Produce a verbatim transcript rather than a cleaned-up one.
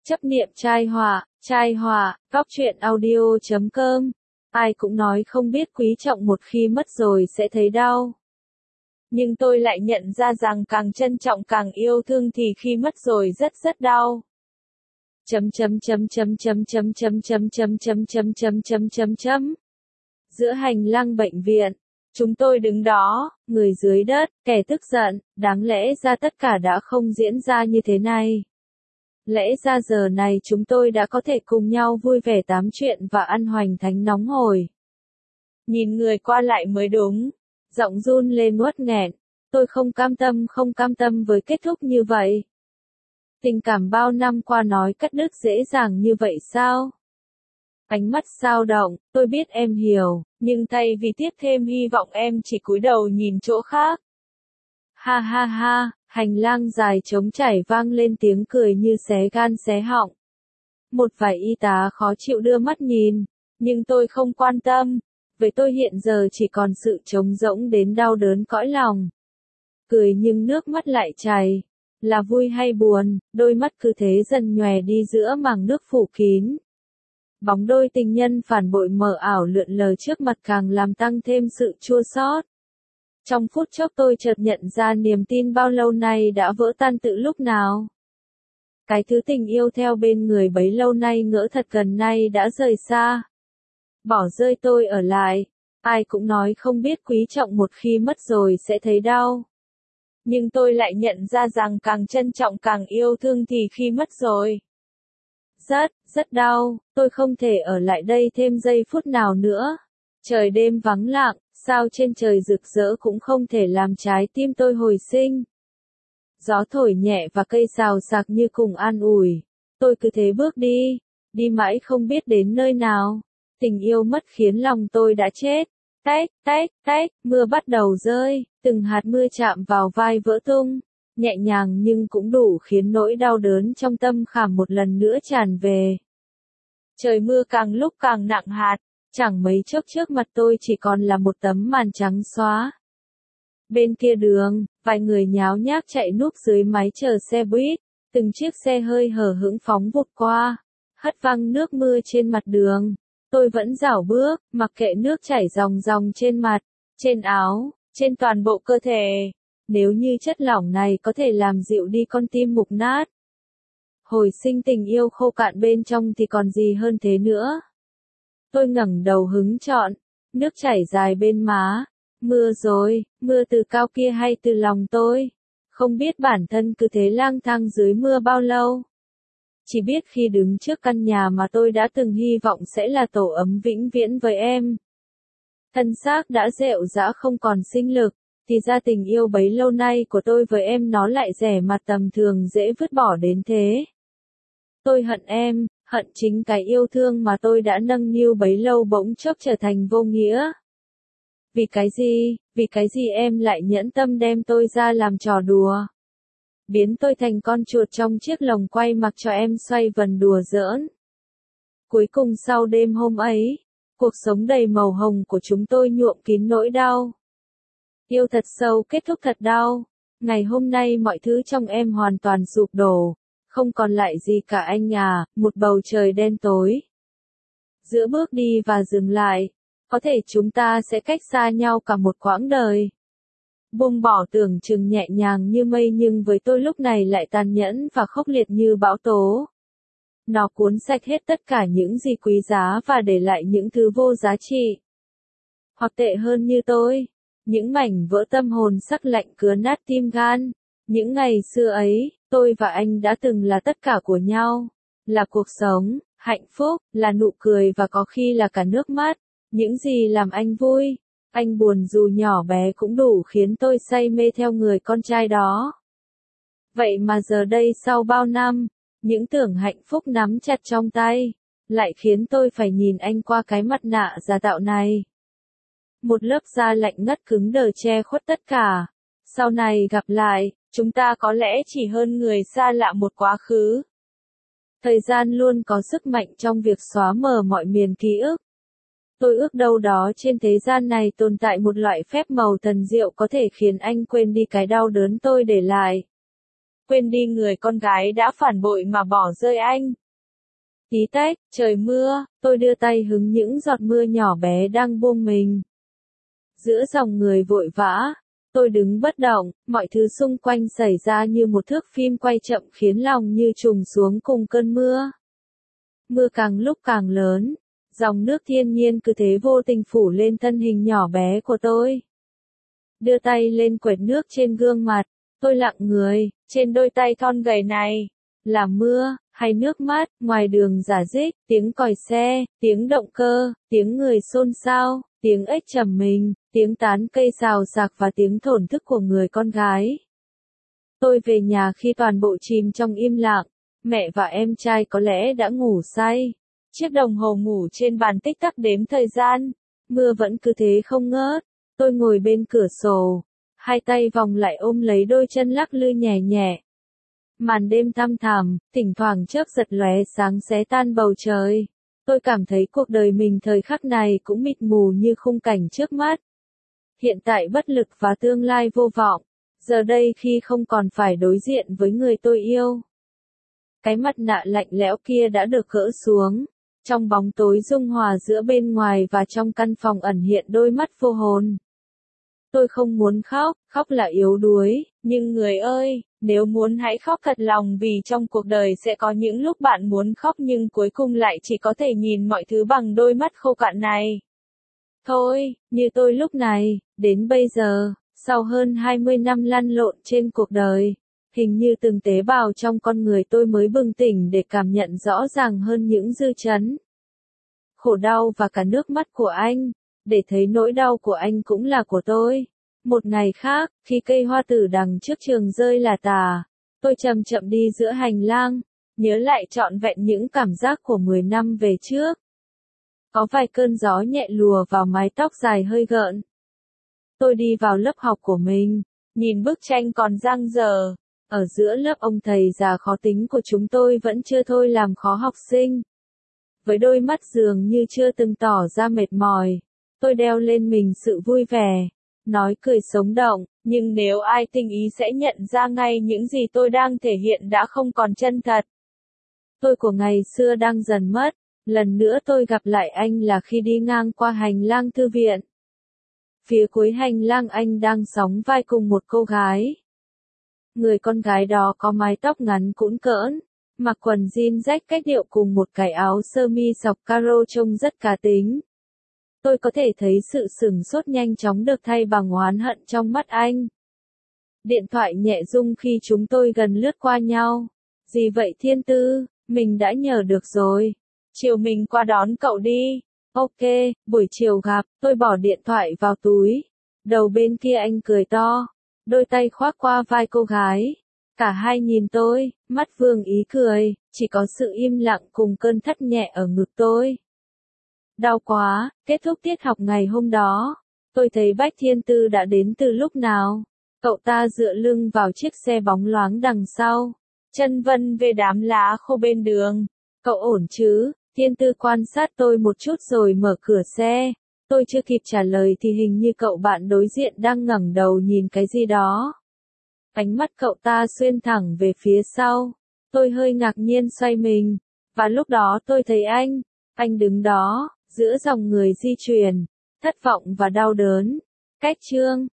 Chấp niệm trai họa, trai họa, góc truyện audio chấm com. Ai cũng nói không biết quý trọng một khi mất rồi sẽ thấy đau. Nhưng tôi lại nhận ra rằng càng trân trọng càng yêu thương thì khi mất rồi rất rất đau. Chấm chấm chấm chấm chấm chấm chấm chấm chấm chấm chấm chấm chấm chấm chấm. Giữa hành lang bệnh viện, chúng tôi đứng đó, người dưới đất, kẻ tức giận, đáng lẽ ra tất cả đã không diễn ra như thế này. Lẽ ra giờ này chúng tôi đã có thể cùng nhau vui vẻ tám chuyện và ăn hoành thánh nóng hổi. Nhìn người qua lại mới đúng, giọng run lên uất nghẹn, tôi không cam tâm không cam tâm với kết thúc như vậy. Tình cảm bao năm qua nói cắt đứt dễ dàng như vậy sao? Ánh mắt dao động, tôi biết em hiểu, nhưng thay vì tiếp thêm hy vọng em chỉ cúi đầu nhìn chỗ khác. Ha ha ha, hành lang dài trống trải vang lên tiếng cười như xé gan xé họng. Một vài y tá khó chịu đưa mắt nhìn, nhưng tôi không quan tâm, với tôi hiện giờ chỉ còn sự trống rỗng đến đau đớn cõi lòng. Cười nhưng nước mắt lại chảy, là vui hay buồn, đôi mắt cứ thế dần nhòe đi giữa màng nước phủ kín. Bóng đôi tình nhân phản bội mờ ảo lượn lờ trước mặt càng làm tăng thêm sự chua xót. Trong phút chốc tôi chợt nhận ra niềm tin bao lâu nay đã vỡ tan từ lúc nào. Cái thứ tình yêu theo bên người bấy lâu nay ngỡ thật gần nay đã rời xa. Bỏ rơi tôi ở lại, ai cũng nói không biết quý trọng một khi mất rồi sẽ thấy đau. Nhưng tôi lại nhận ra rằng càng trân trọng càng yêu thương thì khi mất rồi. Rất, rất đau, tôi không thể ở lại đây thêm giây phút nào nữa. Trời đêm vắng lặng, sao trên trời rực rỡ cũng không thể làm trái tim tôi hồi sinh. Gió thổi nhẹ và cây xào xạc như cùng an ủi. Tôi cứ thế bước đi, đi mãi không biết đến nơi nào. Tình yêu mất khiến lòng tôi đã chết. Tách, tách, tách, mưa bắt đầu rơi, từng hạt mưa chạm vào vai vỡ tung. Nhẹ nhàng nhưng cũng đủ khiến nỗi đau đớn trong tâm khảm một lần nữa tràn về. Trời mưa càng lúc càng nặng hạt, chẳng mấy chốc trước mặt tôi chỉ còn là một tấm màn trắng xóa. Bên kia đường, vài người nháo nhác chạy núp dưới mái chờ xe buýt, từng chiếc xe hơi hở hững phóng vụt qua, hất văng nước mưa trên mặt đường. Tôi vẫn rảo bước, mặc kệ nước chảy ròng ròng trên mặt, trên áo, trên toàn bộ cơ thể. Nếu như chất lỏng này có thể làm dịu đi con tim mục nát, hồi sinh tình yêu khô cạn bên trong thì còn gì hơn thế nữa. Tôi ngẩng đầu hứng trọn, nước chảy dài bên má. Mưa rồi, mưa từ cao kia hay từ lòng tôi? Không biết bản thân cứ thế lang thang dưới mưa bao lâu. Chỉ biết khi đứng trước căn nhà mà tôi đã từng hy vọng sẽ là tổ ấm vĩnh viễn với em. Thân xác đã rệu rã không còn sinh lực, thì ra tình yêu bấy lâu nay của tôi với em nó lại rẻ mặt tầm thường dễ vứt bỏ đến thế. Tôi hận em, hận chính cái yêu thương mà tôi đã nâng niu bấy lâu bỗng chốc trở thành vô nghĩa. Vì cái gì, vì cái gì em lại nhẫn tâm đem tôi ra làm trò đùa? Biến tôi thành con chuột trong chiếc lồng quay mặc cho em xoay vần đùa giỡn. Cuối cùng sau đêm hôm ấy, cuộc sống đầy màu hồng của chúng tôi nhuộm kín nỗi đau. Yêu thật sâu kết thúc thật đau. Ngày hôm nay mọi thứ trong em hoàn toàn sụp đổ. Không còn lại gì cả anh à, một bầu trời đen tối. Giữa bước đi và dừng lại, có thể chúng ta sẽ cách xa nhau cả một quãng đời. Buông bỏ tưởng chừng nhẹ nhàng như mây nhưng với tôi lúc này lại tàn nhẫn và khốc liệt như bão tố. Nó cuốn sạch hết tất cả những gì quý giá và để lại những thứ vô giá trị. Hoặc tệ hơn như tôi, những mảnh vỡ tâm hồn sắc lạnh cứa nát tim gan. Những ngày xưa ấy, tôi và anh đã từng là tất cả của nhau. Là cuộc sống, hạnh phúc, là nụ cười và có khi là cả nước mắt. Những gì làm anh vui, anh buồn dù nhỏ bé cũng đủ khiến tôi say mê theo người con trai đó. Vậy mà giờ đây sau bao năm, những tưởng hạnh phúc nắm chặt trong tay, lại khiến tôi phải nhìn anh qua cái mặt nạ giả tạo này. Một lớp da lạnh ngắt cứng đờ che khuất tất cả. Sau này gặp lại, chúng ta có lẽ chỉ hơn người xa lạ một quá khứ. Thời gian luôn có sức mạnh trong việc xóa mờ mọi miền ký ức. Tôi ước đâu đó trên thế gian này tồn tại một loại phép màu thần diệu có thể khiến anh quên đi cái đau đớn tôi để lại. quên đi người con gái đã phản bội mà bỏ rơi anh. Tí tách, trời mưa, tôi đưa tay hứng những giọt mưa nhỏ bé đang buông mình. Giữa dòng người vội vã, tôi đứng bất động, mọi thứ xung quanh xảy ra như một thước phim quay chậm khiến lòng như trùng xuống cùng cơn mưa. Mưa càng lúc càng lớn, dòng nước thiên nhiên cứ thế vô tình phủ lên thân hình nhỏ bé của tôi. Đưa tay lên quệt nước trên gương mặt, tôi lặng người, trên đôi tay thon gầy này, là mưa, hay nước mắt, ngoài đường rả rích, tiếng còi xe, tiếng động cơ, tiếng người xôn xao, tiếng ếch trầm mình, tiếng tán cây xào xạc và tiếng thổn thức của người con gái. Tôi về nhà khi toàn bộ chìm trong im lặng, mẹ và em trai có lẽ đã ngủ say. Chiếc đồng hồ ngủ trên bàn tích tắc đếm thời gian, mưa vẫn cứ thế không ngớt. Tôi ngồi bên cửa sổ, hai tay vòng lại ôm lấy đôi chân lắc lư nhẹ nhẹ. Màn đêm thăm thẳm, thỉnh thoảng chớp giật lóe sáng xé tan bầu trời. Tôi cảm thấy cuộc đời mình thời khắc này cũng mịt mù như khung cảnh trước mắt. Hiện tại bất lực và tương lai vô vọng. Giờ đây khi không còn phải đối diện với người tôi yêu. Cái mặt nạ lạnh lẽo kia đã được gỡ xuống. Trong bóng tối dung hòa giữa bên ngoài và trong căn phòng ẩn hiện đôi mắt vô hồn. Tôi không muốn khóc, khóc là yếu đuối, nhưng người ơi, nếu muốn hãy khóc thật lòng vì trong cuộc đời sẽ có những lúc bạn muốn khóc nhưng cuối cùng lại chỉ có thể nhìn mọi thứ bằng đôi mắt khô cạn này. Thôi, như tôi lúc này, đến bây giờ, sau hơn hai mươi năm lăn lộn trên cuộc đời, hình như từng tế bào trong con người tôi mới bừng tỉnh để cảm nhận rõ ràng hơn những dư chấn. Khổ đau và cả nước mắt của anh, để thấy nỗi đau của anh cũng là của tôi. Một ngày khác, khi cây hoa tử đằng trước trường rơi là tà, tôi chậm chậm đi giữa hành lang, nhớ lại trọn vẹn những cảm giác của mười năm về trước. Có vài cơn gió nhẹ lùa vào mái tóc dài hơi gợn. Tôi đi vào lớp học của mình, nhìn bức tranh còn dang dở. Ở giữa lớp ông thầy già khó tính của chúng tôi vẫn chưa thôi làm khó học sinh. Với đôi mắt dường như chưa từng tỏ ra mệt mỏi, tôi đeo lên mình sự vui vẻ, nói cười sống động, nhưng nếu ai tinh ý sẽ nhận ra ngay những gì tôi đang thể hiện đã không còn chân thật. Tôi của ngày xưa đang dần mất, lần nữa tôi gặp lại anh là khi đi ngang qua hành lang thư viện. Phía cuối hành lang anh đang sóng vai cùng một cô gái. Người con gái đó có mái tóc ngắn cũn cỡn, mặc quần jean rách cách điệu cùng một cái áo sơ mi sọc caro trông rất cá tính. Tôi có thể thấy sự sửng sốt nhanh chóng được thay bằng oán hận trong mắt anh. Điện thoại nhẹ rung khi chúng tôi gần lướt qua nhau. Gì vậy Thiên Tư, mình đã nhờ được rồi. Chiều mình qua đón cậu đi. Ok, buổi chiều gặp, tôi bỏ điện thoại vào túi. Đầu bên kia anh cười to. Đôi tay khoác qua vai cô gái. Cả hai nhìn tôi, mắt vương ý cười, chỉ có sự im lặng cùng cơn thắt nhẹ ở ngực tôi. Đau quá, kết thúc tiết học ngày hôm đó. Tôi thấy Bách Thiên Tư đã đến từ lúc nào. Cậu ta dựa lưng vào chiếc xe bóng loáng đằng sau. Chân vân về đám lá khô bên đường. Cậu ổn chứ? Thiên Tư quan sát tôi một chút rồi mở cửa xe. Tôi chưa kịp trả lời thì hình như cậu bạn đối diện đang ngẩng đầu nhìn cái gì đó. Ánh mắt cậu ta xuyên thẳng về phía sau. Tôi hơi ngạc nhiên xoay mình. Và lúc đó tôi thấy anh. Anh đứng đó, giữa dòng người di chuyển. Thất vọng và đau đớn. Cách chương.